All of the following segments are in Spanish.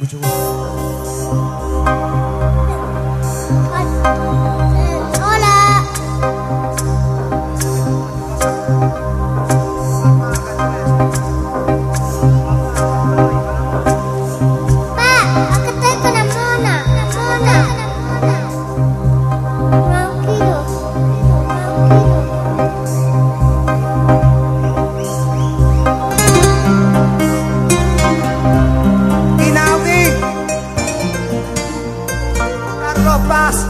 Mucho gusto. Hola. Pa, acá estoy con la mona. Tranquilo. Inaudi, Carlos Paz.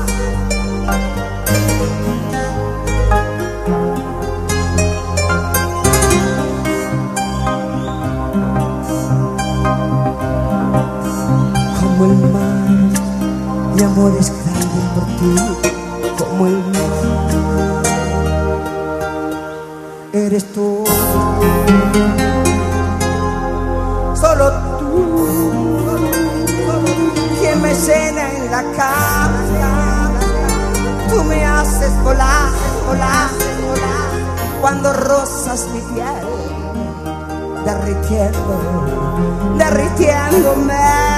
Como el mar, mi amor es grande por ti. Como el mar, eres tú. Solo tú, quien me llena en la cama. Tú me haces volar, volar, volar. Cuando rozas mi piel, derritiéndome.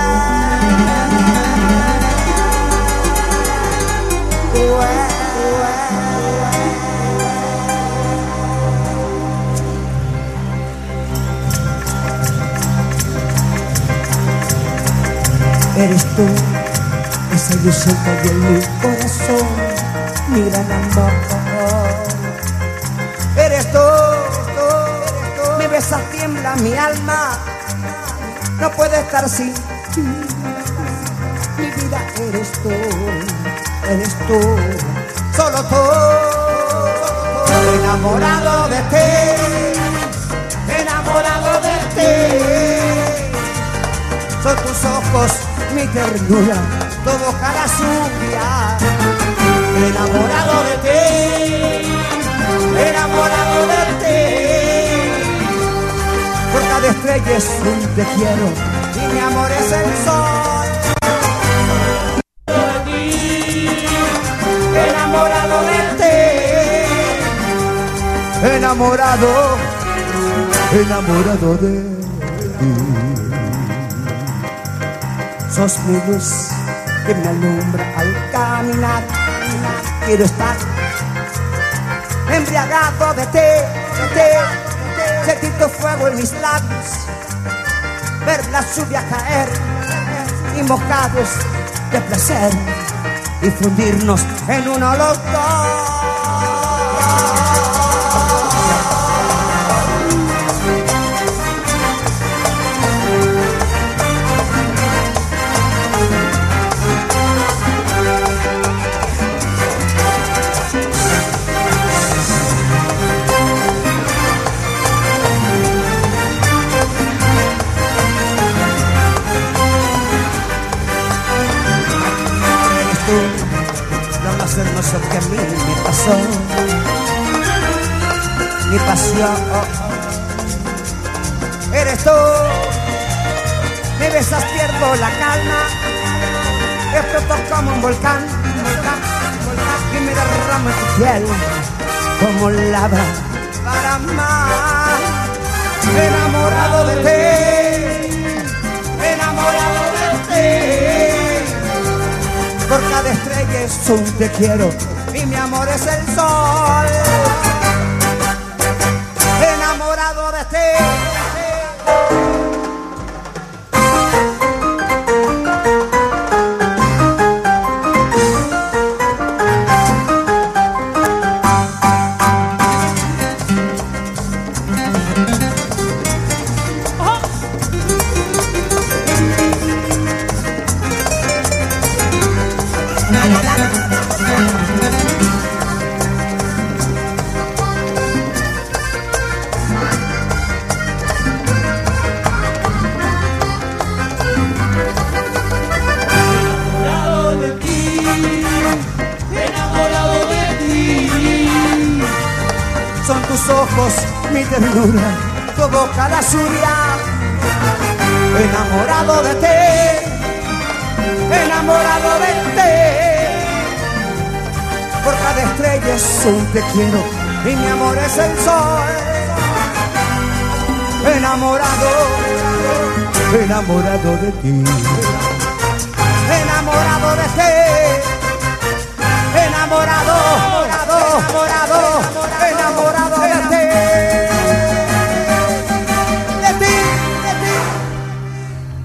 Eres tú, esa ilusión que hay en mi corazón, mi gran amor. Eres tú, me besas, tiembla mi alma, no puedo estar sin ti. Mi vida eres tú, solo tú. Enamorado de ti, enamorado de ti. Son tus ojos mi ternura, tu boca la suya. Enamorado de ti, enamorado de ti. Por cada estrella es un te quiero y mi amor es el sol. De ti, enamorado de ti, enamorado de ti. Sos mi luz que me alumbra al caminar. Quiero estar embriagado de ti, sentir tu fuego en mis labios, ver la lluvia caer y mojados de placer y fundirnos en uno los dos. Lo más hermoso que a mí me pasó, mi pasión. Eres tú, me besas, pierdo la calma, exploto como un volcán, y me derramo en tu piel como lava para amar. Enamorado de ti, enamorado de ti. Por cada estrella es un te quiero y mi amor es el sol. Enamorado de ti. Son tus ojos mi ternura, tu boca la suya. Enamorado de ti, enamorado de ti. Por cada estrella es un te quiero y mi amor es el sol. Enamorado enamorado de ti, enamorado de ti.